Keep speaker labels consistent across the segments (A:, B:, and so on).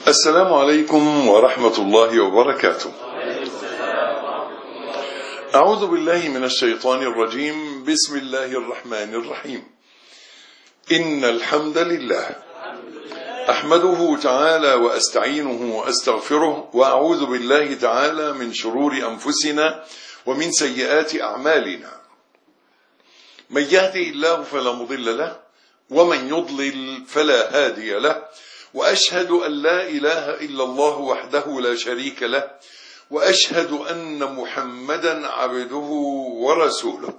A: السلام عليكم ورحمة الله وبركاته. أعوذ بالله من الشيطان الرجيم. بسم الله الرحمن الرحيم. إن الحمد لله أحمده تعالى وأستعينه وأستغفره، وأعوذ بالله تعالى من شرور أنفسنا ومن سيئات أعمالنا. من يهدي الله فلا مضل له، ومن يضلل فلا هادي له، وأشهد أن لا إله إلا الله وحده لا شريك له، وأشهد أن محمدا عبده ورسوله.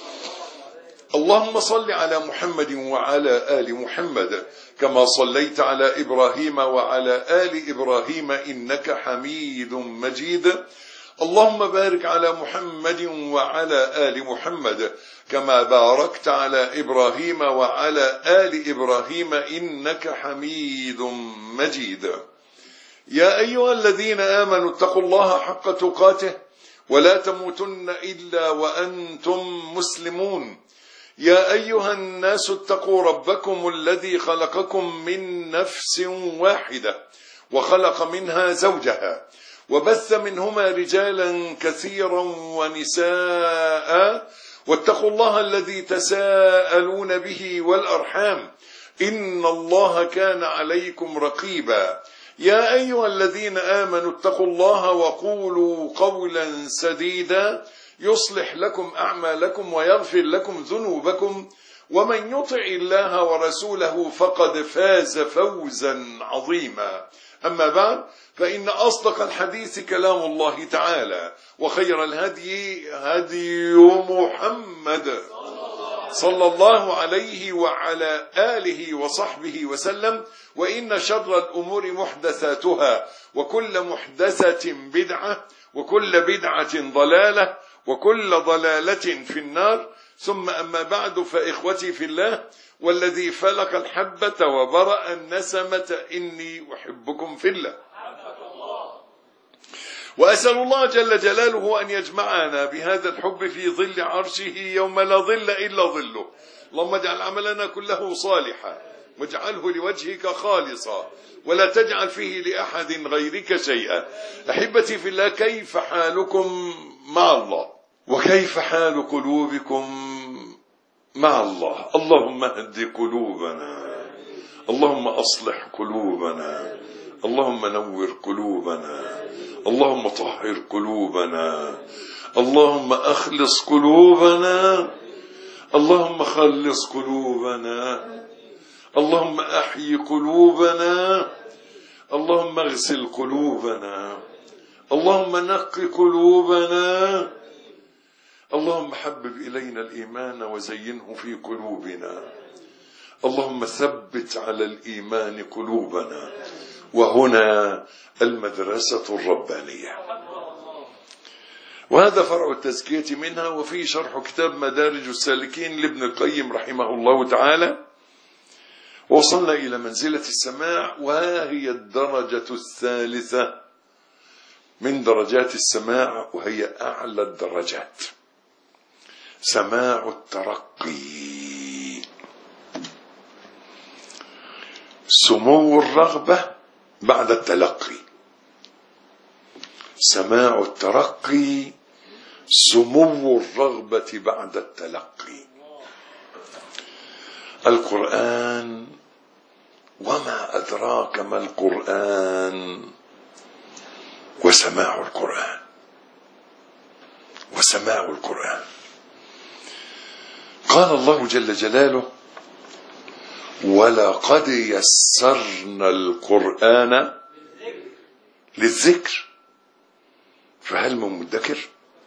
A: اللهم صل على محمد وعلى آل محمد كما صليت على إبراهيم وعلى آل إبراهيم إنك حميد مجيد. اللهم بارك على محمد وعلى آل محمد كما باركت على إبراهيم وعلى آل إبراهيم إنك حميد مجيد. يا أيها الذين آمنوا اتقوا الله حق تقاته ولا تموتن إلا وأنتم مسلمون. يا أيها الناس اتقوا ربكم الذي خلقكم من نفس واحدة وخلق منها زوجها، وبث منهما رجالا كثيرا ونساء، واتقوا الله الذي تساءلون به والأرحام إن الله كان عليكم رقيبا. يا أيها الذين آمنوا اتقوا الله وقولوا قولا سديدا يصلح لكم أعمالكم ويغفر لكم ذنوبكم، ومن يطع الله ورسوله فقد فاز فوزا عظيما. أما بعد، فإن أصدق الحديث كلام الله تعالى، وخير الهدي هدي محمد صلى الله عليه وعلى آله وصحبه وسلم. وإن شر الأمور محدثاتها، وكل محدثة بدعة، وكل بدعة ضلالة، وكل ضلالة في النار. ثم أما بعد، فإخوتي في الله، والذي فلق الحبة وبرأ النسمة إني أحبكم في الله، وأسأل الله جل جلاله أن يجمعنا بهذا الحب في ظل عرشه يوم لا ظل إلا ظله. اللهم اجعل عملنا كله صالحا، واجعله لوجهك خالصا، ولا تجعل فيه لأحد غيرك شيئا. أحبتي في الله، كيف حالكم مع الله؟ وكيف حال قلوبكم مع الله؟ اللهم اهد قلوبنا، اللهم أصلح قلوبنا، اللهم نور قلوبنا، اللهم طهر قلوبنا، اللهم أخلص قلوبنا، اللهم خلص قلوبنا، اللهم أحيي قلوبنا، اللهم اغسل قلوبنا، اللهم نقي قلوبنا، اللهم حبب إلينا الإيمان وزينه في قلوبنا، اللهم ثبت على الإيمان قلوبنا. وهنا المدرسة الربانية، وهذا فرع التزكية منها، وفي شرح كتاب مدارج السالكين لابن القيم رحمه الله تعالى. وصلنا إلى منزلة السماع، وهي الدرجة الثالثة من درجات السماع، وهي أعلى الدرجات، سماع الترقي، سمو الرغبة بعد التلقي. سماع الترقي، سمو الرغبة بعد التلقي. القرآن، وما أدراك ما القرآن، وسماع القرآن، وسماع القرآن. قال الله جل جلاله: ولقد يسرنا القرآن للذكر فهل من مدكر؟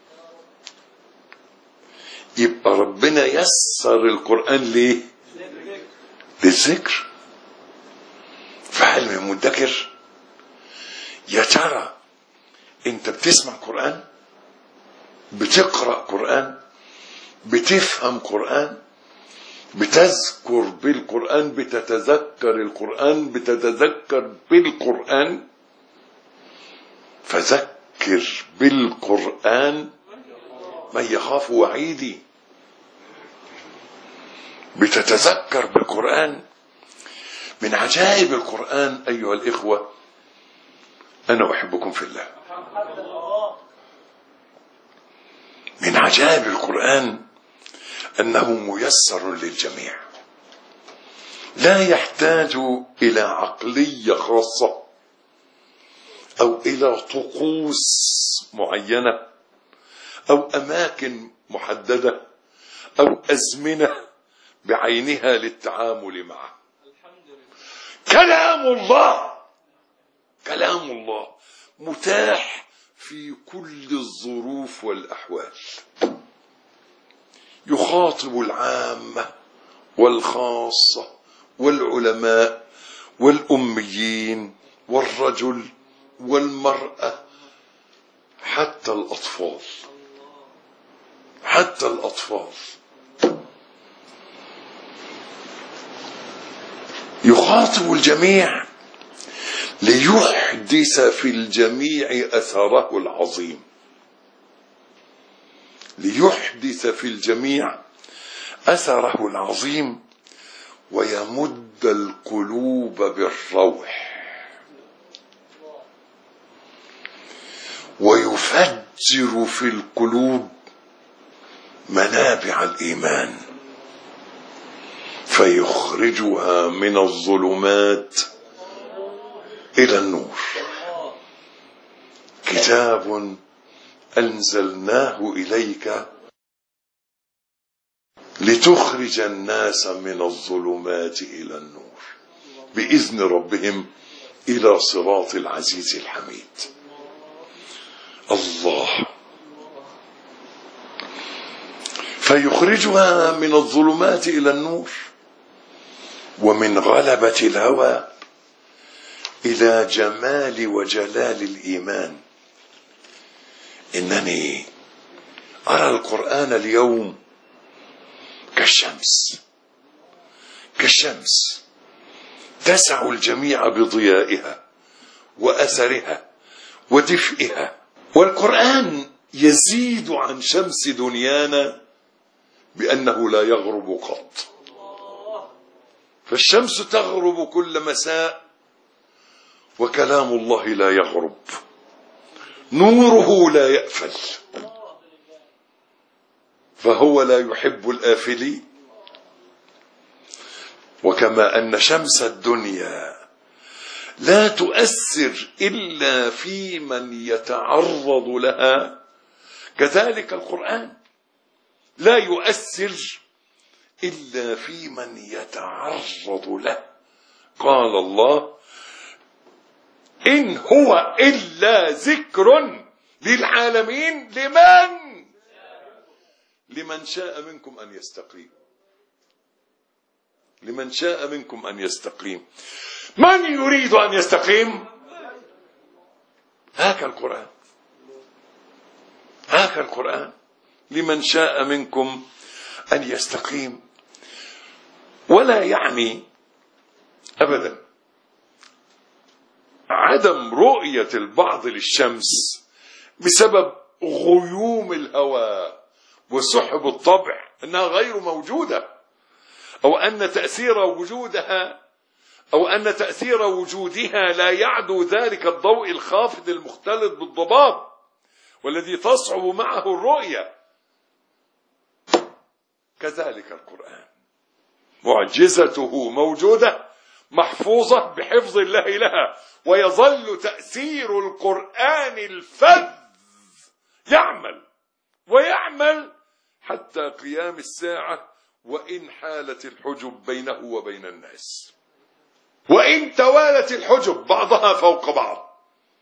A: يبقى ربنا يسر القرآن ليه؟ للذكر. فهل من مدكر؟ يا ترى انت بتسمع قرآن، بتقرأ قرآن، بتفهم قرآن، بتذكر بالقرآن، بتتذكر القرآن، بتتذكر بالقرآن؟ فذكر بالقرآن من يخاف وعيدي. بتتذكر بالقرآن. من عجائب القرآن أيها الإخوة أنا أحبكم في الله. من عجائب القرآن أنه ميسر للجميع، لا يحتاج إلى عقلية خاصة أو إلى طقوس معينة أو أماكن محددة أو أزمنة بعينها للتعامل معه. كلام الله متاح في كل الظروف والأحوال، يخاطب العامة والخاصة والعلماء والأميين والرجل والمرأة، حتى الأطفال يخاطب الجميع ليحدث في الجميع أثره العظيم، ويمد القلوب بالروح ويفجر في القلوب منابع الإيمان فيخرجها من الظلمات إلى النور. كتاب أنزلناه إليك لتخرج الناس من الظلمات إلى النور بإذن ربهم إلى صراط العزيز الحميد. الله، فيخرجها من الظلمات إلى النور ومن غلبة الهوى إلى جمال وجلال الإيمان. إنني أرى القرآن اليوم كالشمس تسع الجميع بضيائها وأثرها ودفئها، والقرآن يزيد عن شمس دنيانا بأنه لا يغرب قط، فالشمس تغرب كل مساء وكلام الله لا يغرب، نوره لا يأفل، فهو لا يحب الآفلين. وكما أن شمس الدنيا لا تؤثر إلا في من يتعرض لها، كذلك القرآن لا يؤثر إلا في من يتعرض له. قال الله: إن هو إلا ذكر للعالمين لمن شاء منكم أن يستقيم. من يريد أن يستقيم؟ هاك القرآن لمن شاء منكم أن يستقيم. ولا يعني أبدا عدم رؤية البعض للشمس بسبب غيوم الهوى وسحب الطبع أنها غير موجودة، أو أن تأثير وجودها لا يعدو ذلك الضوء الخافت المختلط بالضباب والذي تصعب معه الرؤية. كذلك القرآن معجزته موجودة محفوظة بحفظ الله لها، ويظل تأثير القرآن الفذ يعمل حتى قيام الساعة، وإن حالت الحجب بينه وبين الناس، وإن توالت الحجب بعضها فوق بعض.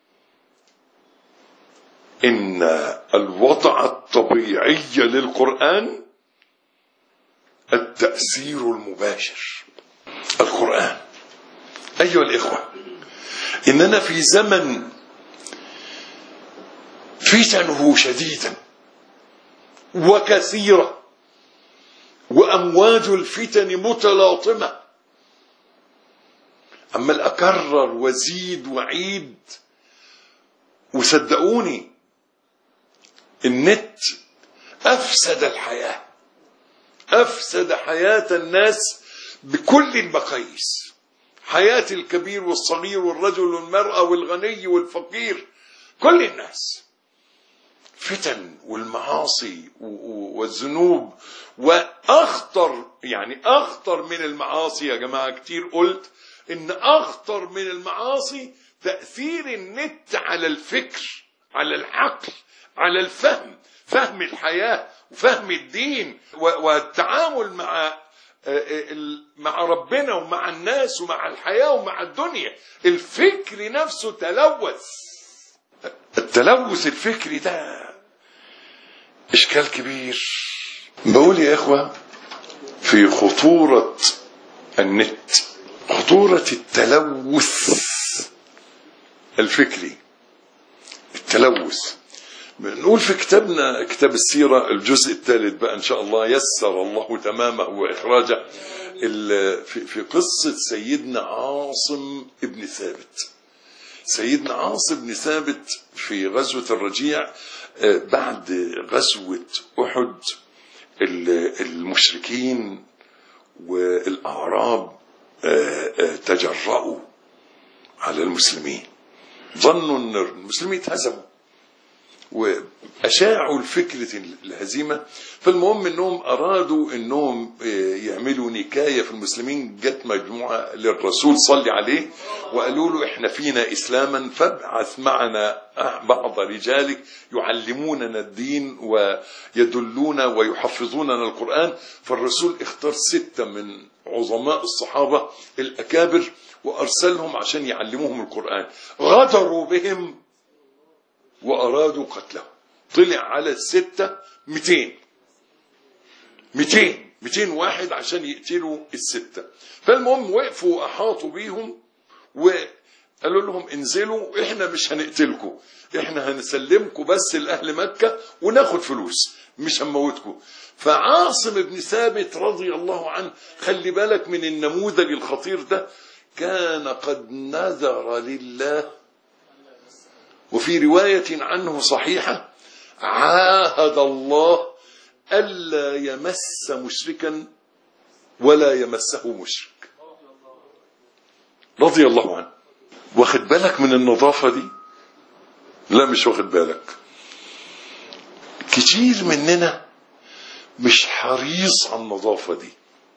A: إن الوضع الطبيعي للقرآن التأثير المباشر. القرآن أيها الإخوة، إننا في زمن فتنه شديدة وكثيرة، وأمواج الفتن متلاطمة. أما الأكرر وزيد وعيد، وصدقوني النت أفسد حياة الناس بكل المقاييس، حياة الكبير والصغير والرجل والمرأة والغني والفقير، كل الناس فتن والمعاصي والذنوب. وأخطر، يعني أخطر من المعاصي يا جماعة، كتير قلت إن أخطر من المعاصي تأثير النت على الفكر، على العقل، على الفهم، فهم الحياة وفهم الدين والتعامل مع ربنا ومع الناس ومع الحياة ومع الدنيا. الفكر نفسه تلوث. التلوث الفكري ده إشكال كبير. بقول يا إخوة في خطورة النت، خطورة التلوث الفكري، التلوث. بنقول في كتابنا، كتاب السيرة الجزء الثالث بقى إن شاء الله يسر الله تمامه وإخراجه، في قصة سيدنا عاصم ابن ثابت. سيدنا عاصم بن ثابت في غزوة الرجيع بعد غزوة أحد، المشركين والأعراب تجرؤوا على المسلمين، ظنوا أن المسلمين اتهزموا وأشاعوا الفكرة الهزيمة. فالمهم أنهم أرادوا أنهم يعملوا نكاية في المسلمين. جت مجموعة للرسول صلى عليه وقالوا له إحنا فينا إسلاما فابعث معنا بعض رجالك يعلموننا الدين ويدلون ويحفظوننا القرآن. فالرسول اختار 6 من عظماء الصحابة الأكابر وأرسلهم عشان يعلموهم القرآن. غدروا بهم وأرادوا قتله. طلع على 6 200 واحد عشان يقتلوا 6. فالمهم وقفوا وأحاطوا بيهم وقالوا لهم انزلوا، احنا مش هنقتلكم، احنا هنسلمكم بس لأهل مكة وناخد فلوس، مش هنموتكم. فعاصم بن ثابت رضي الله عنه، خلي بالك من النموذج الخطير ده، كان قد نذر لله، وفي رواية عنه صحيحة عاهد الله ألا يمس مشركا ولا يمسه مشرك، رضي الله عنه. واخد بالك من النظافة دي؟ لا مش واخد بالك. كتير مننا مش حريص على النظافة دي.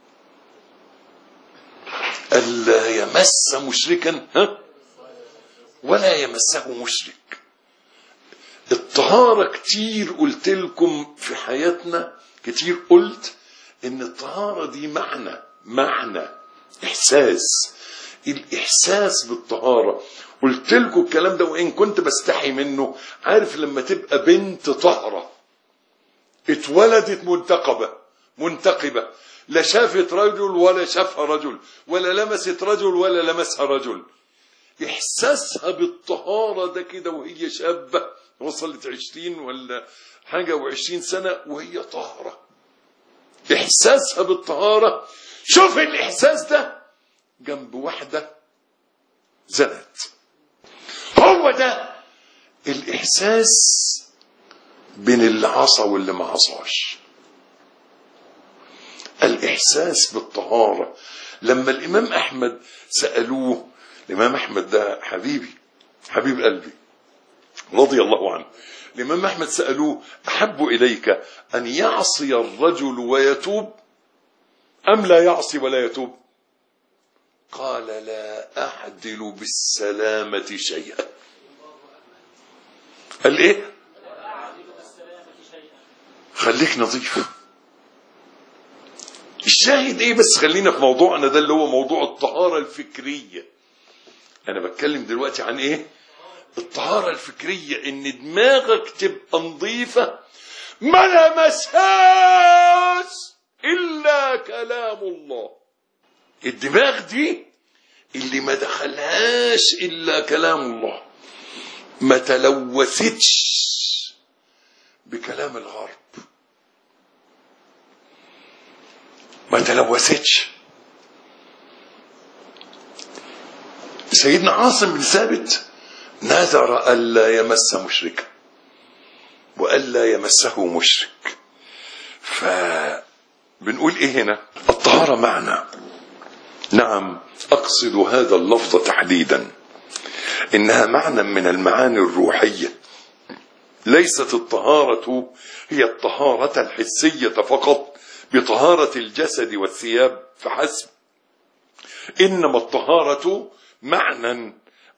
A: ألا يمس مشركا ولا يمسه مشرك. الطهارة كتير قلت لكم في حياتنا، كتير قلت ان الطهارة دي معنى احساس، الاحساس بالطهارة. قلت لكم الكلام ده وان كنت بستحي منه. عارف لما تبقى بنت طهرة اتولدت منتقبة، لا شافت رجل ولا شافها رجل، ولا لمست رجل ولا لمسها رجل، إحساسها بالطهارة ده كده وهي شابة وصلت 20 ولا حاجة و20 سنة وهي طهرة، إحساسها بالطهارة. شوف الإحساس ده جنب واحدة زنت، هو ده الإحساس بين اللي عصى واللي ما عصاش، الإحساس بالطهارة. لما الإمام أحمد سألوه، الإمام أحمد ده حبيب قلبي رضي الله عنه، الإمام أحمد سألوه أحب إليك أن يعصي الرجل ويتوب أم لا يعصي ولا يتوب؟ قال لا أعدل بالسلامة شيئا. قال إيه؟ خليك نظيف. الشاهد إيه؟ بس خلينا في موضوعنا ده اللي هو موضوع الطهارة الفكرية. أنا بتكلم دلوقتي عن إيه؟ الطهارة الفكرية، إن دماغك تبقى نظيفة ما لمسهاش إلا كلام الله. الدماغ دي اللي ما دخلهاش إلا كلام الله، ما تلوثتش بكلام الغرب، ما تلوثتش. سيدنا عاصم بن ثابت نذر ألا يمس مشركا وألا يمسه مشرك. فبنقول إيه هنا؟ الطهارة معنى، نعم، أقصد هذا اللفظ تحديدا، إنها معنى من المعاني الروحية. ليست الطهارة هي الطهارة الحسية فقط بطهارة الجسد والثياب فحسب، إنما الطهارة معنى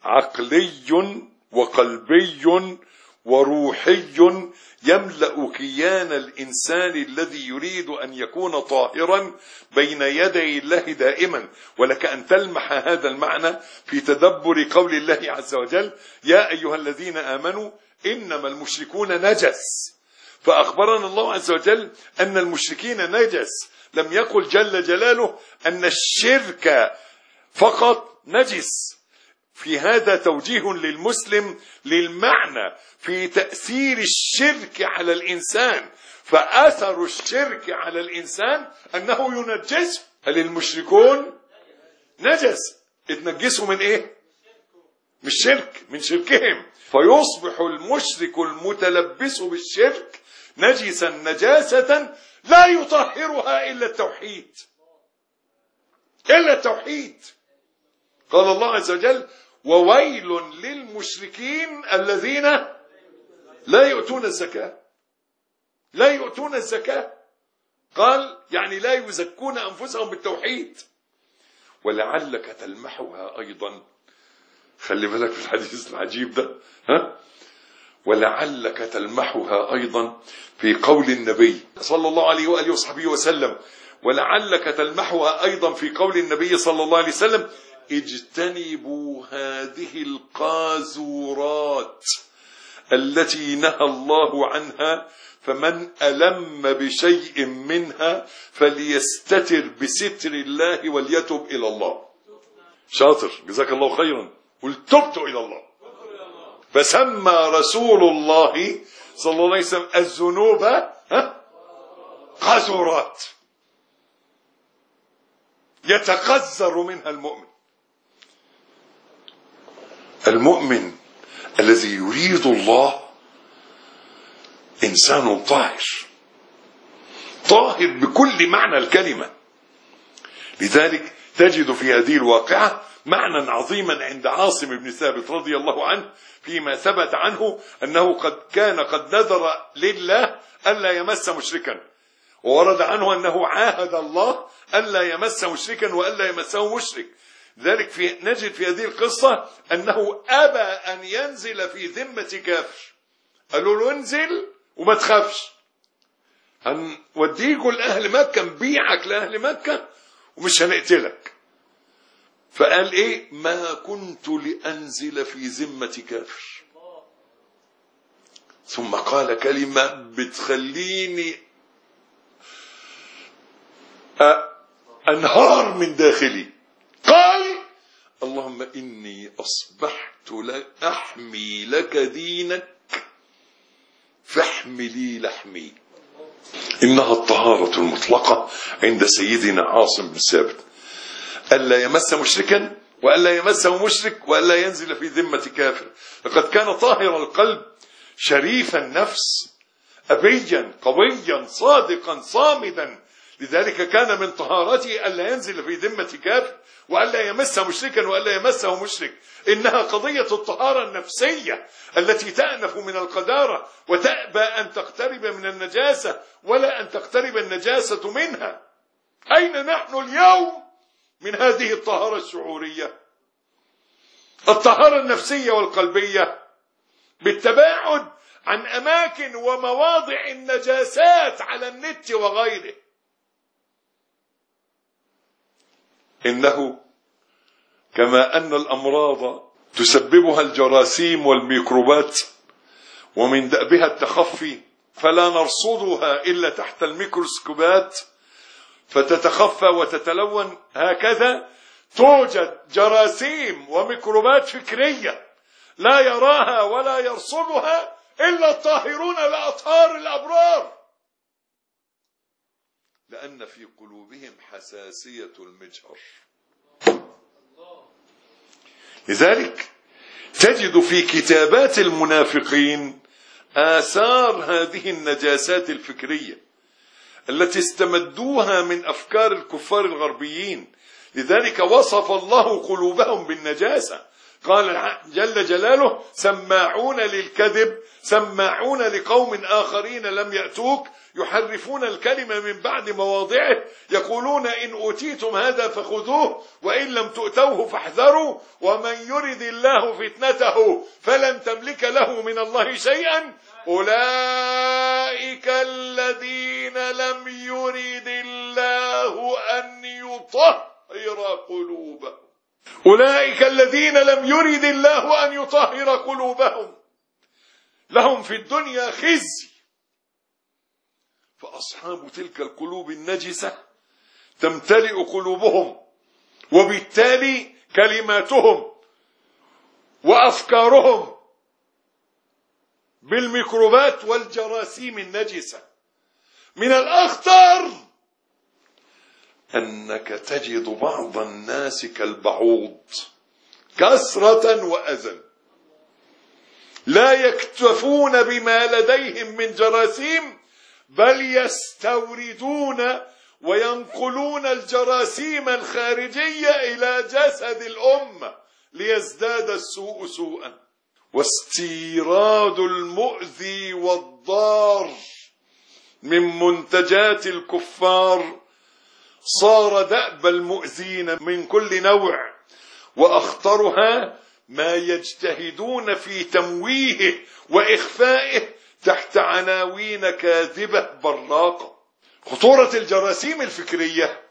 A: عقلي وقلبي وروحي يملأ كيان الإنسان الذي يريد أن يكون طاهرا بين يدي الله دائما. ولك أن تلمح هذا المعنى في تدبر قول الله عز وجل: يا أيها الذين آمنوا إنما المشركون نجس. فأخبرنا الله عز وجل أن المشركين نجس، لم يقل جل جلاله أن الشرك فقط نجس. في هذا توجيه للمسلم للمعنى في تأثير الشرك على الإنسان، فأثر الشرك على الإنسان أنه ينجسه. هل المشركون نجس؟ اتنجسوا من إيه؟ مش شرك، من شركهم، فيصبح المشرك المتلبس بالشرك نجسا نجاسة لا يطهرها إلا التوحيد، إلا التوحيد. قال الله عز وجل: وويل للمشركين الذين لا يؤتون الزكاة. لا يؤتون الزكاة، قال يعني لا يزكون أنفسهم بالتوحيد. ولعلك تلمحها أيضا، خلي بالك في الحديث العجيب ده، ولعلك تلمحها أيضا في قول النبي صلى الله عليه وآله وصحبه وسلم، ولعلك تلمحها أيضا في قول النبي صلى الله عليه وسلم: اجتنبوا هذه القاذورات التي نهى الله عنها، فمن ألم بشيء منها فليستتر بستر الله وليتب إلى الله. شاطر، جزاك الله خيرا. قل تبت إلى الله. فسمى رسول الله صلى الله عليه وسلم الذنوب قاذورات يتقذر منها المؤمن. المؤمن الذي يريد الله إنسان طاهر، طاهر بكل معنى الكلمة. لذلك تجد في هذه الواقعة معنى عظيما عند عاصم بن ثابت رضي الله عنه، فيما ثبت عنه أنه كان قد نذر لله ألا يمس مشركا، وورد عنه أنه عاهد الله ألا يمس مشركا وألا يمسه مشرك. ذلك نجد في هذه القصة أنه أبى أن ينزل في ذمة كافر. قالوا له: انزل وما تخافش، هنوديكوا لأهل مكة، نبيعك لأهل مكة ومش هنقتلك. فقال إيه؟ ما كنت لأنزل في ذمة كافر. ثم قال كلمة بتخليني أنهار من داخلي. قال: اللهم إني أصبحت أحمي لك دينك فاحملي لحمي. إنها الطهارة المطلقة عند سيدنا عاصم بن ثابت، ألا يمس مشركا وألا يمسه مشرك وألا ينزل في ذمة كافر. لقد كان طاهر القلب، شريف النفس، أبيا قويا صادقا صامدا. لذلك كان من طهارته ألا ينزل في ذمة كافر وألا يمس مشركا وألا يمسه مشرك. إنها قضية الطهارة النفسية التي تأنف من القذارة وتأبى أن تقترب من النجاسة ولا أن تقترب النجاسة منها. أين نحن اليوم من هذه الطهارة الشعورية؟ الطهارة النفسية والقلبية بالتباعد عن أماكن ومواضع النجاسات على النت وغيره. إنه كما أن الأمراض تسببها الجراثيم والميكروبات ومن دأبها التخفي، فلا نرصدها إلا تحت الميكروسكوبات فتتخفى وتتلون، هكذا توجد جراثيم وميكروبات فكرية لا يراها ولا يرصدها إلا الطاهرون الأطهار الأبرار، لأن في قلوبهم حساسية المجهر. لذلك تجد في كتابات المنافقين آثار هذه النجاسات الفكرية التي استمدوها من أفكار الكفار الغربيين. لذلك وصف الله قلوبهم بالنجاسة. قال جل جلاله: سماعون للكذب سماعون لقوم آخرين لم يأتوك يحرفون الكلمة من بعد مواضعه يقولون إن أوتيتم هذا فخذوه وإن لم تؤتوه فاحذروا ومن يرد الله فتنته فلن تملك له من الله شيئا أولئك الذين لم يرد الله أن يطهر قلوبهم. أولئك الذين لم يرد الله أن يطهر قلوبهم لهم في الدنيا خزي. فأصحاب تلك القلوب النجسة تمتلئ قلوبهم، وبالتالي كلماتهم وأفكارهم بالميكروبات والجراثيم النجسة. من الأخطر أنك تجد بعض الناس كالبعوض كثرة وأذى، لا يكتفون بما لديهم من جراثيم بل يستوردون وينقلون الجراثيم الخارجية إلى جسد الأمة ليزداد السوء سوءا. واستيراد المؤذي والضار من منتجات الكفار صار دأب المؤذين من كل نوع، وأخطرها ما يجتهدون في تمويهه وإخفائه تحت عناوين كاذبة براقة. خطورة الجراثيم الفكرية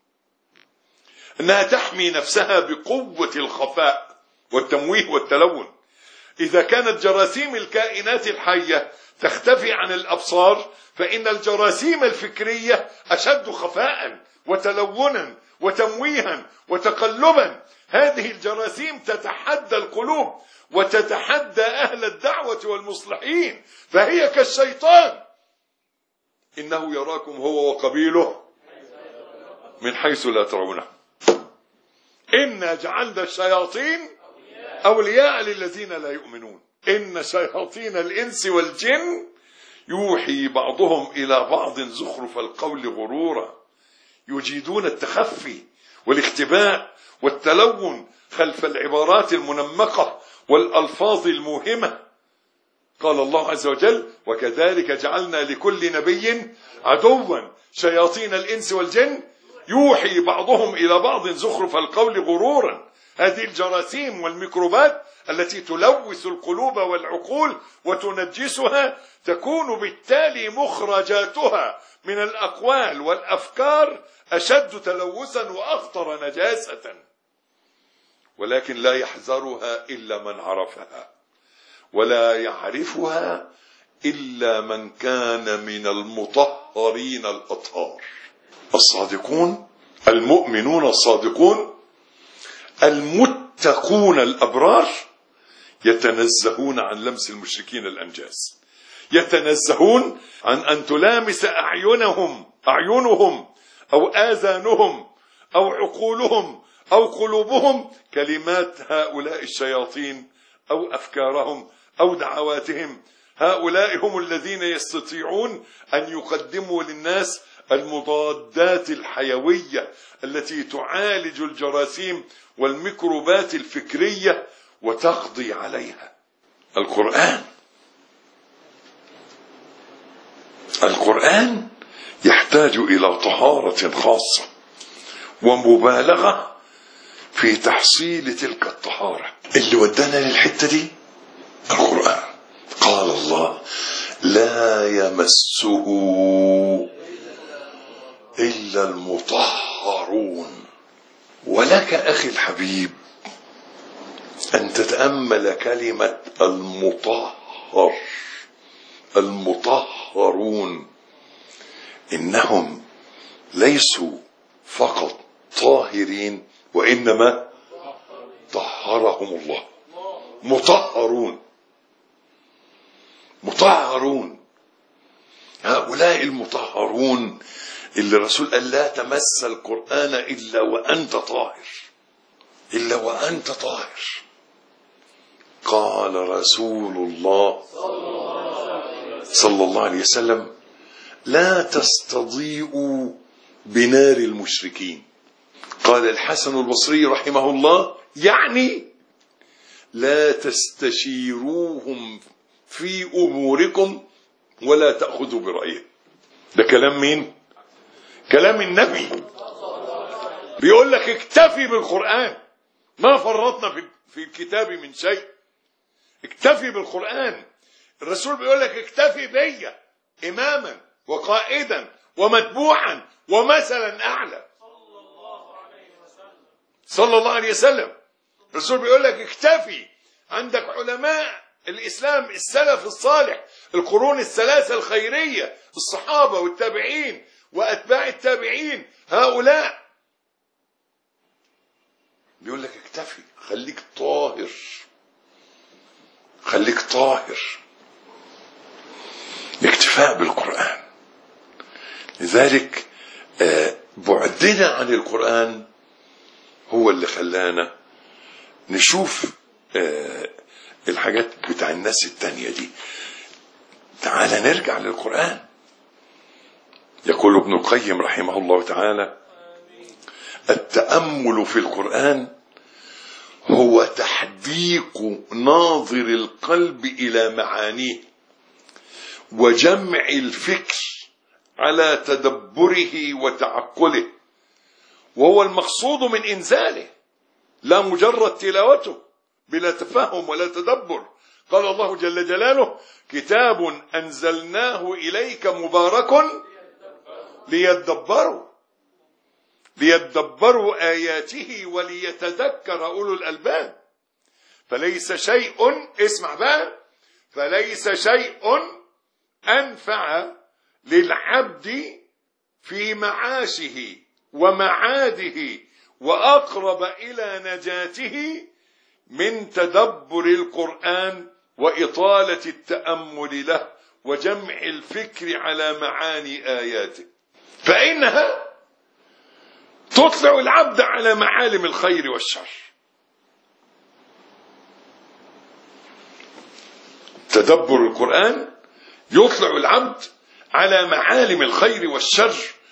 A: أنها تحمي نفسها بقوة الخفاء والتمويه والتلون. إذا كانت جراثيم الكائنات الحية تختفي عن الأبصار، فإن الجراثيم الفكرية أشد خفاء وتلونا وتمويها وتقلبا. هذه الجراثيم تتحدى القلوب وتتحدى أهل الدعوة والمصلحين، فهي كالشيطان إنه يراكم هو وقبيله من حيث لا ترونه. إنا جعلنا الشياطين أولياء للذين لا يؤمنون إن شياطين الإنس والجن يوحي بعضهم إلى بعض زخرف القول غرورا. يجيدون التخفي والاختباء والتلون خلف العبارات المنمقة والألفاظ الموهمة. قال الله عز وجل: وكذلك جعلنا لكل نبي عدوا شياطين الإنس والجن يوحي بعضهم إلى بعض زخرف القول غرورا. هذه الجراثيم والميكروبات التي تلوث القلوب والعقول وتنجسها تكون بالتالي مخرجاتها من الأقوال والأفكار أشد تلوثا وأخطر نجاسة، ولكن لا يحذرها إلا من عرفها، ولا يعرفها إلا من كان من المطهرين الأطهار الصادقون المؤمنون الصادقون المتقون الأبرار. يتنزهون عن لمس المشركين الأنجاس، يتنزهون عن أن تلامس أعينهم أو آذانهم أو عقولهم أو قلوبهم كلمات هؤلاء الشياطين أو أفكارهم أو دعواتهم. هؤلاء هم الذين يستطيعون أن يقدموا للناس المضادات الحيوية التي تعالج الجراثيم والميكروبات الفكرية وتقضي عليها. القرآن يحتاج إلى طهارة خاصة ومبالغة في تحصيل تلك الطهارة. اللي ودانا للحتة دي القرآن. قال الله: لا يمسه إلا المطهرون. ولك أخي الحبيب أن تتأمل كلمة المطهرون. إنهم ليسوا فقط طاهرين وإنما طهرهم الله. مطهرون. هؤلاء المطهرون اللي الرسول قال: لا تمس القرآن إلا وأنت طاهر. قال رسول الله صلى الله عليه وسلم: لا تستضيئوا بنار المشركين. قال الحسن البصري رحمه الله يعني لا تستشيروهم في أموركم ولا تأخذوا برأيه. ده كلام مين؟ كلام النبي. بيقول لك اكتفي بالقرآن، ما فرطنا في الكتاب من شيء. اكتفي بالقرآن. الرسول بيقول لك اكتفي بيا إماما وقائدا ومتبوعا ومثلا أعلى صلى الله عليه وسلم. الرسول بيقول لك اكتفي. عندك علماء الإسلام السلف الصالح، القرون الثلاثة الخيرية، الصحابة والتابعين وأتباع التابعين، هؤلاء بيقول لك اكتفي، خليك طاهر، خليك طاهر. الاكتفاء بالقرآن. لذلك بعدنا عن القرآن هو اللي خلانا نشوف الحاجات بتاع الناس التانية دي. تعال نرجع للقرآن. يقول ابن القيم رحمه الله تعالى: التأمل في القرآن هو تحديق ناظر القلب إلى معانيه وجمع الفكر على تدبره وتعقله، وهو المقصود من إنزاله، لا مجرد تلاوته بلا تفهم ولا تدبر. قال الله جل جلاله: كتاب أنزلناه إليك مبارك ليدبروا آياته وليتذكر أولو الألباب. فليس شيء، اسمع بقى، فليس شيء أنفع للعبد في معاشه ومعاده وأقرب إلى نجاته من تدبر القرآن وإطالة التأمل له وجمع الفكر على معاني آياته، فإنها تطلع العبد على معالم الخير والشر. تدبر القرآن يطلع العبد على معالم الخير والشر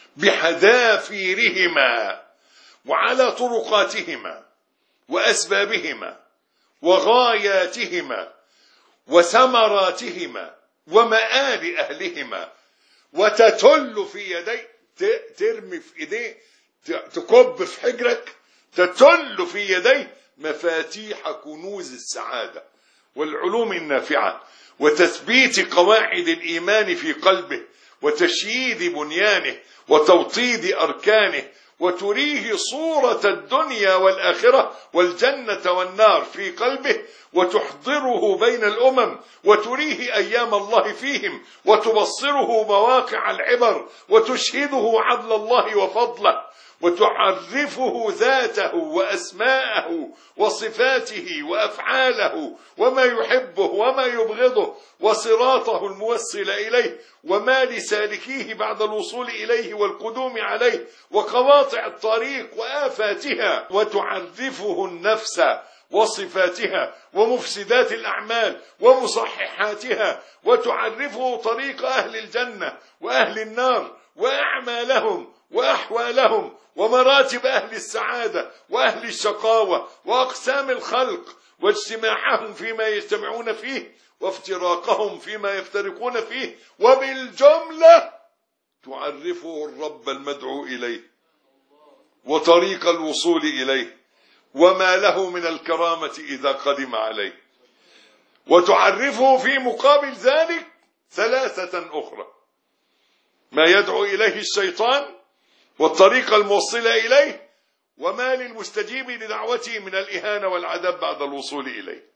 A: بحذافيرهما وعلى طرقاتهما وأسبابهما وغاياتهما وثمراتهما ومآل أهلهما، وتتل في يديه، ترمي في إيديه، تكب في حجرك، تتل في يديه مفاتيح كنوز السعادة والعلوم النافعة وتثبيت قواعد الإيمان في قلبه وتشييد بنيانه وتوطيد أركانه، وتريه صورة الدنيا والآخرة والجنة والنار في قلبه، وتحضره بين الأمم وتريه أيام الله فيهم، وتبصره مواقع العبر، وتشهده عدل الله وفضله، وتعرفه ذاته وأسماءه وصفاته وأفعاله وما يحبه وما يبغضه وصراطه الموصل إليه وما لسالكيه بعد الوصول إليه والقدوم عليه وقواطع الطريق وآفاتها، وتعرفه النفس وصفاتها ومفسدات الأعمال ومصححاتها، وتعرفه طريق أهل الجنة وأهل النار وأعمالهم وأحوالهم ومراتب أهل السعادة وأهل الشقاوة وأقسام الخلق واجتماعهم فيما يجتمعون فيه وافتراقهم فيما يفترقون فيه، وبالجملة تعرفه الرب المدعو إليه وطريق الوصول إليه وما له من الكرامة إذا قدم عليه، وتعرفه في مقابل ذلك ثلاثة أخرى: ما يدعو إليه الشيطان والطريق الموصلة إليه وما للمستجيب لدعوته من الإهانة والعذاب بعد الوصول إليه.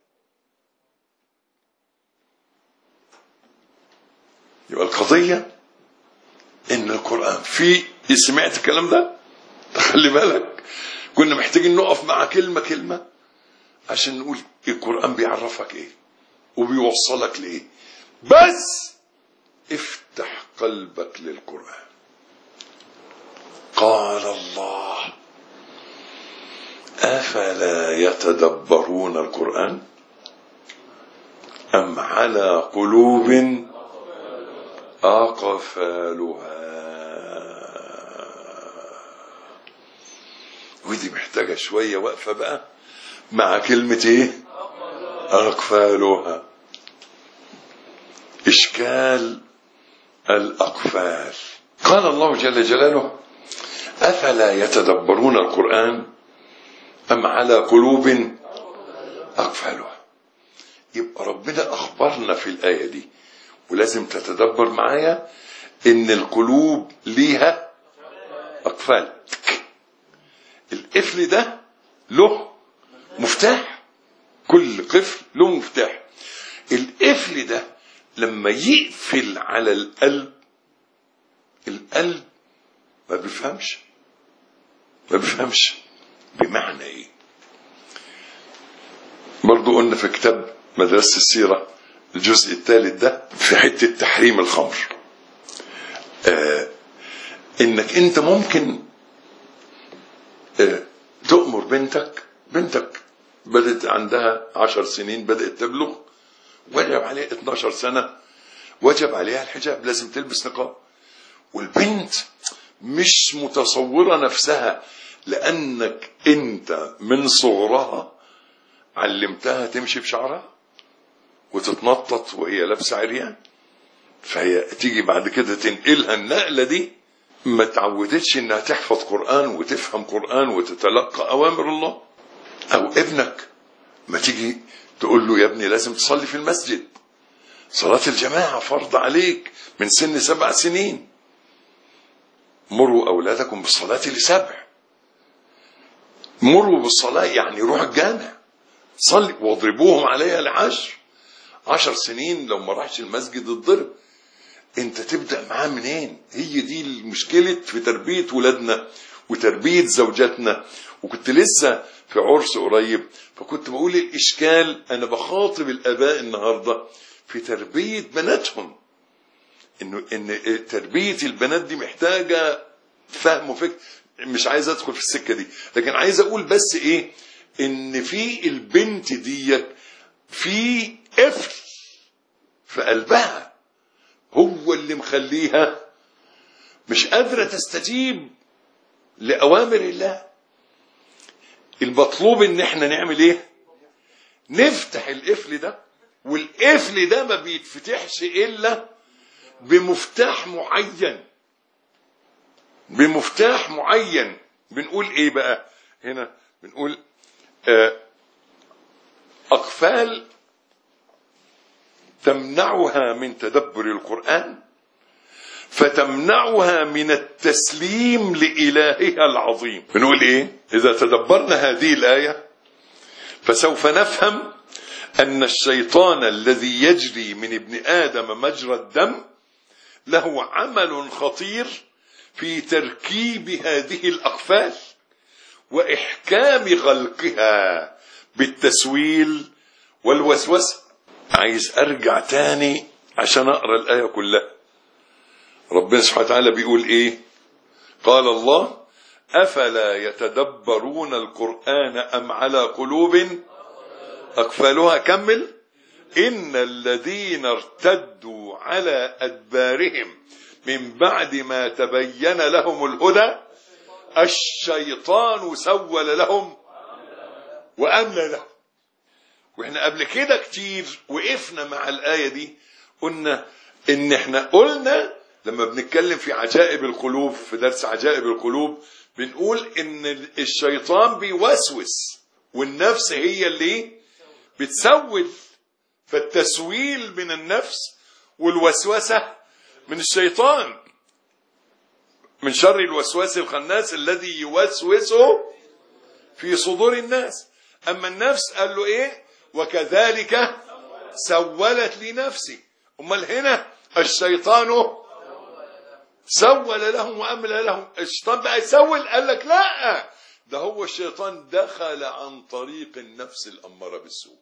A: يبقى القضية إن القرآن في، سمعت الكلام ده؟ خلي بالك، كنا محتاجين نقف مع كلمة كلمة عشان نقول القرآن بيعرفك إيه وبيوصلك لإيه. بس افتح قلبك للقرآن. قال الله: أفلا يتدبرون القرآن أم على قلوب أقفالها. ودي محتاجة شوية وقفة بقى مع كلمة ايه؟ أقفالها. إشكال الأقفال. قال الله جل جلاله: أفلا يتدبرون القرآن أم على قلوب أقفالها. يبقى ربنا أخبرنا في الآية دي، ولازم تتدبر معايا، إن القلوب ليها أقفال. القفل ده له مفتاح، كل قفل له مفتاح. القفل ده لما يقفل على القلب ما بيفهمش بمعنى ايه. برضو قلنا في كتاب مدرسة السيرة الجزء الثالث ده في حتة تحريم الخمر، انك انت ممكن تؤمر بنتك بدأت عندها 10 سنين، بدأت تبلغ، وجب عليها 12 سنة، وجب عليها الحجاب، لازم تلبس نقاب، والبنت مش متصورة نفسها، لأنك انت من صغرها علمتها تمشي بشعرها وتتنطط وهي لابسة عريان، فهي تيجي بعد كده تنقلها النقلة دي، ما تعودتش انها تحفظ قرآن وتفهم قرآن وتتلقى أوامر الله. أو ابنك ما تيجي تقول له: يا ابني لازم تصلي في المسجد، صلاة الجماعة فرض عليك من سن 7 سنين، مروا أولادكم بالصلاة ل7، مروا بالصلاة يعني روح الجامع صلي، واضربوهم عليها ل10. 10 سنين لو ما راحش المسجد الضرب. انت تبدأ معاه منين؟ هي دي المشكلة في تربية ولادنا وتربية زوجاتنا. وكنت لسه في عرس قريب، فكنت بقول الإشكال، أنا بخاطب الآباء النهاردة في تربية بناتهم، إن تربية البنات دي محتاجة فهم وفكر. مش عايز أدخل في السكة دي، لكن عايز أقول بس إيه، إن في البنت دي في قفل في قلبها هو اللي مخليها مش قادرة تستجيب لأوامر الله. المطلوب ان احنا نعمل ايه؟ نفتح القفل ده، والقفل ده ما بيتفتحش الا بمفتاح معين. بنقول ايه بقى هنا؟ بنقول أقفال تمنعها من تدبر القرآن، فتمنعها من التسليم لإلهها العظيم. بنقول ايه؟ إذا تدبرنا هذه الآية فسوف نفهم أن الشيطان الذي يجري من ابن آدم مجرى الدم له عمل خطير في تركيب هذه الأقفال وإحكام غلقها بالتسويل والوسوسة. عايز أرجع تاني عشان أقرأ الآية كلها. ربنا سبحانه وتعالى بيقول إيه؟ قال الله: أفلا يتدبرون القرآن أم على قلوب أقفالها. كمل: إن الذين ارتدوا على أدبارهم من بعد ما تبين لهم الهدى الشيطان سول لهم وأملى لهم. واحنا قبل كده كتير وقفنا مع الآية دي، قلنا إن احنا قلنا لما بنتكلم في عجائب القلوب، في درس عجائب القلوب، بنقول إن الشيطان بيوسوس والنفس هي اللي بتسول. فالتسويل من النفس والوسوسة من الشيطان، من شر الوسواس الخناس الذي يوسوس في صدور الناس. أما النفس قال له إيه؟ وكذلك سولت لي نفسي. أمال هنا الشيطان سول لهم وأملى لهم. الشيطان بقى يسول؟ قال لك لا، ده هو الشيطان دخل عن طريق النفس الأمارة بالسوء.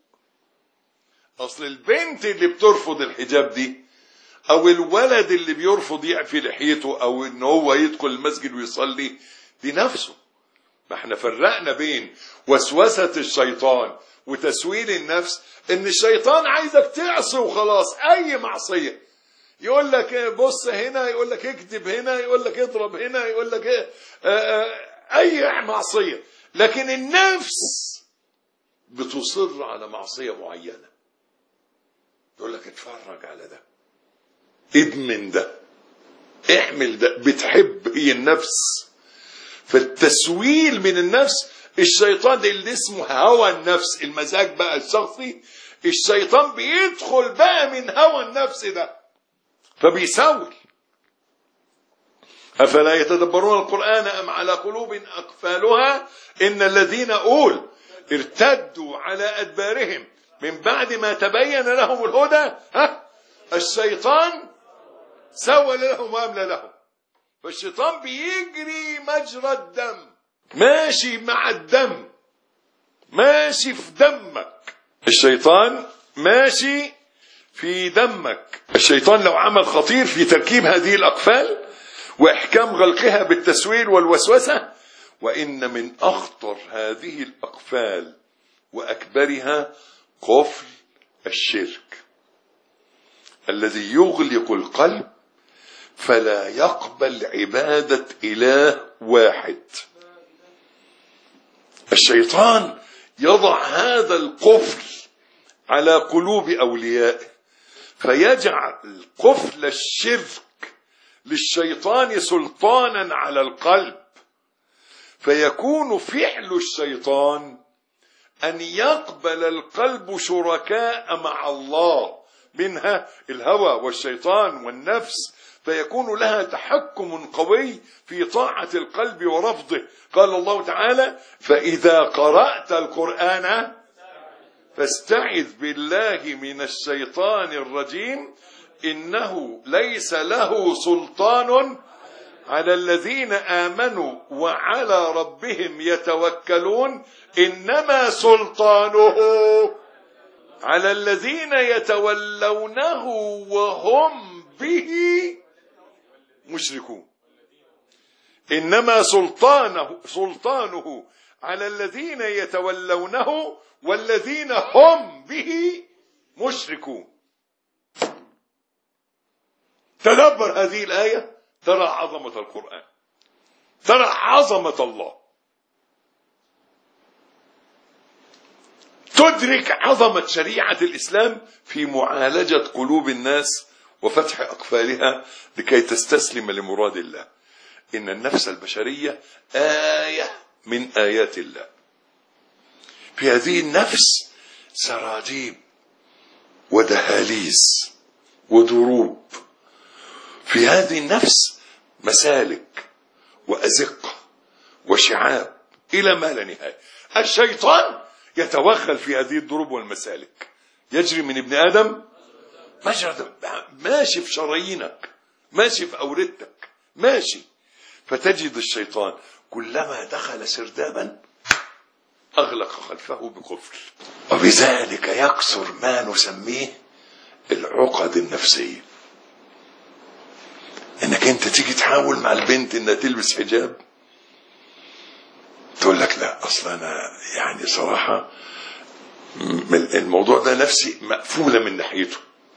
A: أصل البنت اللي بترفض الحجاب دي، أو الولد اللي بيرفض يعفي لحيته، أو إن هو يدخل المسجد ويصلي، دي نفسه. ما احنا فرقنا بين وسوسة الشيطان وتسويل النفس. إن الشيطان عايزك تعصي وخلاص، أي معصية. يقول لك بص هنا، يقول لك اكذب هنا، يقول لك اضرب هنا، يقول لك اي معصية، لكن النفس بتصر على معصية معينة، يقول لك اتفرج على ده، ادمن ده، اعمل ده، بتحب هي النفس. فالتسويل من النفس، الشيطان ده اللي اسمه هوى النفس، المزاج بقى الشخصي، الشيطان بيدخل بقى من هوى النفس ده فبيسول. أفلا يتدبرون القرآن أم على قلوب أقفالها إن الذين ارتدوا على أدبارهم من بعد ما تبين لهم الهدى الشيطان سول لهم وأملى لهم. فالشيطان بيجري مجرى الدم، ماشي مع الدم، ماشي في دمك. الشيطان ماشي في دمك. الشيطان لو عمل خطير في تركيب هذه الأقفال وإحكام غلقها بالتسويل والوسوسة. وإن من أخطر هذه الأقفال وأكبرها قفل الشرك الذي يغلق القلب فلا يقبل عبادة إله واحد. الشيطان يضع هذا القفل على قلوب أوليائه فيجعل قفل الشرك للشيطان سلطانا على القلب، فيكون فعل الشيطان أن يقبل القلب شركاء مع الله، منها الهوى والشيطان والنفس، فيكون لها تحكم قوي في طاعة القلب ورفضه. قال الله تعالى: فإذا قرأت القرآن فاستعذ بالله من الشيطان الرجيم إنه ليس له سلطان على الذين آمنوا وعلى ربهم يتوكلون إنما سلطانه على الذين يتولونه وهم به مشركون. إنما سلطانه على الذين يتولونه والذين هم به مشركون. تدبر هذه الآية ترى عظمة القرآن، ترى عظمة الله، تدرك عظمة شريعة الإسلام في معالجة قلوب الناس وفتح أقفالها لكي تستسلم لمراد الله. إن النفس البشرية آية من آيات الله. في هذه النفس سراديب ودهاليز ودروب، في هذه النفس مسالك وأزقة وشعاب إلى ما لا نهاية. الشيطان يتوغل في هذه الدروب والمسالك، يجري من ابن آدم مجرى، ماشي في شرايينك، ماشي في أوردتك، ماشي. فتجد الشيطان كلما دخل سردابا أغلق خلفه بقفل، وبذلك يكثر ما نسميه العقد النفسية. انك انت تيجي تحاول مع البنت انها تلبس حجاب، تقول لك لا اصلا انا يعني صراحة الموضوع ده نفسي مقفولة من ناحيته،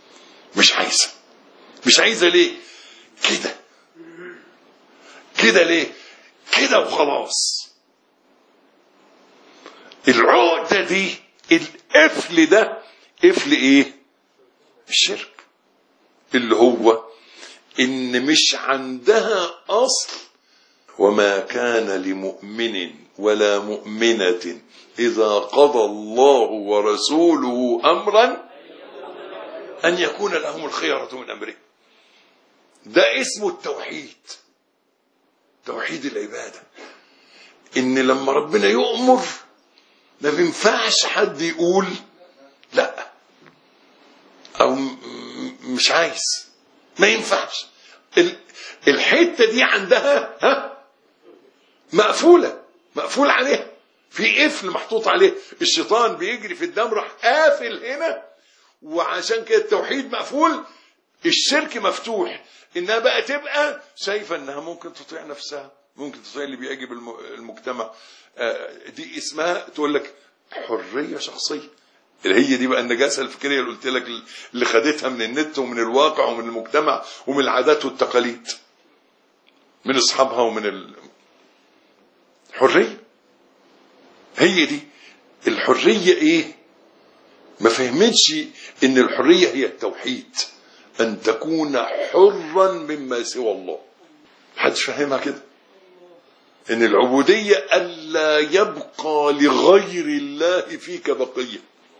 A: مش عايزة ليه كده ليه كده وخلاص. العقدة دي، القفل ده قفل ايه؟ الشرك، اللي هو إن مش عندها أصل. وما كان لمؤمن ولا مؤمنة إذا قضى الله ورسوله أمرا أن يكون لهم الخيرة من أمره. ده اسمه التوحيد، توحيد العبادة. إن لما ربنا يؤمر ما بينفعش حد يقول لا أو مش عايز، ما ينفعش. الحتة دي عندها مقفول عليها، في قفل محطوط عليه. الشيطان بيجري في الدم راح قافل هنا، وعشان كده التوحيد مقفول، الشرك مفتوح. انها بقى تبقى شايفة انها ممكن تطيع نفسها، ممكن تطيع اللي بيعجب المجتمع. دي اسمها تقول لك حرية شخصية، اللي هي دي بقى النجاسة الفكرية اللي قلت لك، اللي خدتها من النت ومن الواقع ومن المجتمع ومن العادات والتقاليد، من اصحابها ومن حرية. هي دي الحرية. ايه؟ ما فهمتش ان الحرية هي التوحيد، ان تكون حرا مما سوى الله. محدش فهمها كده، ان العبودية الا يبقى لغير الله فيك بقية.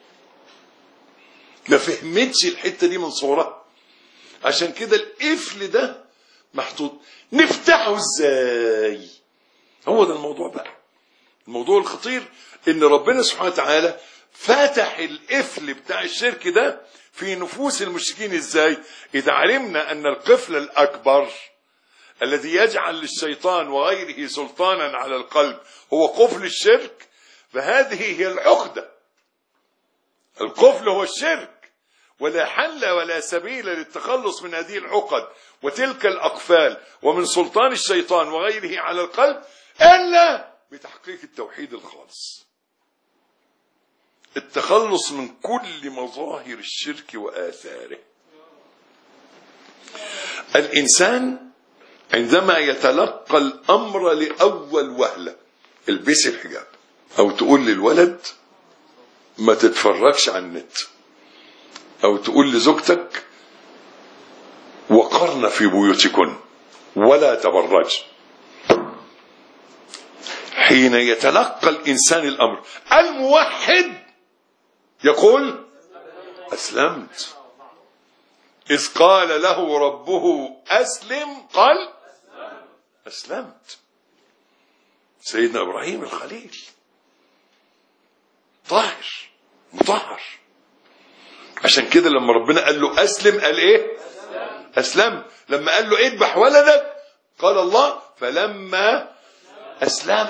A: ما فهمتش الحتة دي من صورها. عشان كده القفل ده محطوط. نفتحه ازاي؟ هو ده الموضوع بقى، الموضوع الخطير، ان ربنا سبحانه وتعالى فتح القفل بتاع الشرك ده في نفوس المشركين. ازاي؟ اذا علمنا ان القفل الاكبر الذي يجعل للشيطان وغيره سلطانا على القلب هو قفل الشرك، فهذه هي العقدة. القفل هو الشرك، ولا حل ولا سبيل للتخلص من هذه العقد وتلك الأقفال ومن سلطان الشيطان وغيره على القلب إلا بتحقيق التوحيد الخالص، التخلص من كل مظاهر الشرك وآثاره. الإنسان عندما يتلقى الأمر لأول وهلة، البسي الحجاب، أو تقول للولد ما تتفرجش على النت، أو تقول لزوجتك وقرن في بيوتكن ولا تبرج، حين يتلقى الإنسان الأمر الموحد يقول أسلمت. إذ قال له ربه أسلم قال أسلمت. سيدنا إبراهيم الخليل طاهر مطهر، عشان كده لما ربنا قال له أسلم قال إيه؟ أسلم. لما قال له اذبح ولدك قال الله فلما أسلم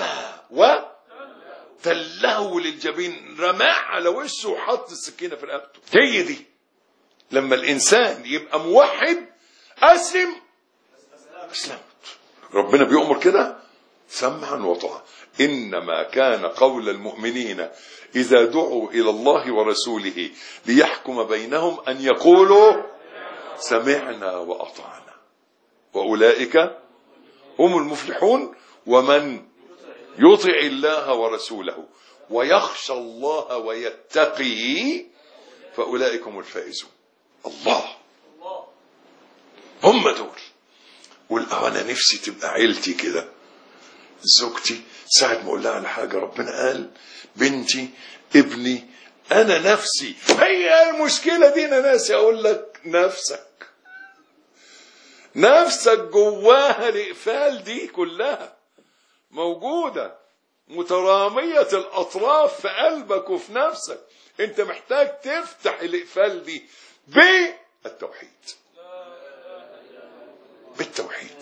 A: وتله للجبين، رماه على وشه وحط السكينة في رقبته. هي دي لما الإنسان يبقى موحد أسلم أسلمت. ربنا بيؤمر كده سمعا وطاعة. إنما كان قول المؤمنين إذا دعوا إلى الله ورسوله ليحكم بينهم أن يقولوا سمعنا وأطعنا وأولئك هم المفلحون. ومن يطع الله ورسوله ويخشى الله ويتقي فأولئك هم الفائزون. الله، هم دول. والأنا نفسي تبقى عيلتي كده، زوجتي ساعة ما أقول لها على حاجة ربنا قال، بنتي ابني أنا نفسي. هي المشكلة دي أنا ناسي أقول لك نفسك جواها الإقفال دي كلها موجودة مترامية الأطراف في قلبك وفي نفسك. أنت محتاج تفتح الإقفال دي بالتوحيد. بالتوحيد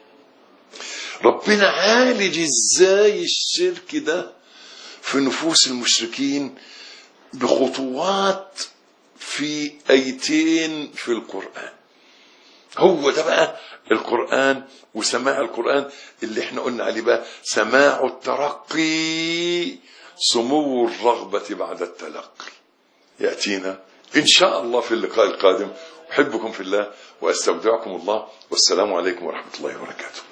A: ربنا عالج ازاي الشرك ده في نفوس المشركين بخطوات في آيتين في القرآن. هو ده بقى القرآن وسماع القرآن اللي احنا قلنا عليه بقى سماع الترقي، سمو الرغبة بعد التلقي. يأتينا إن شاء الله في اللقاء القادم. أحبكم في الله وأستودعكم الله، والسلام عليكم ورحمة الله وبركاته.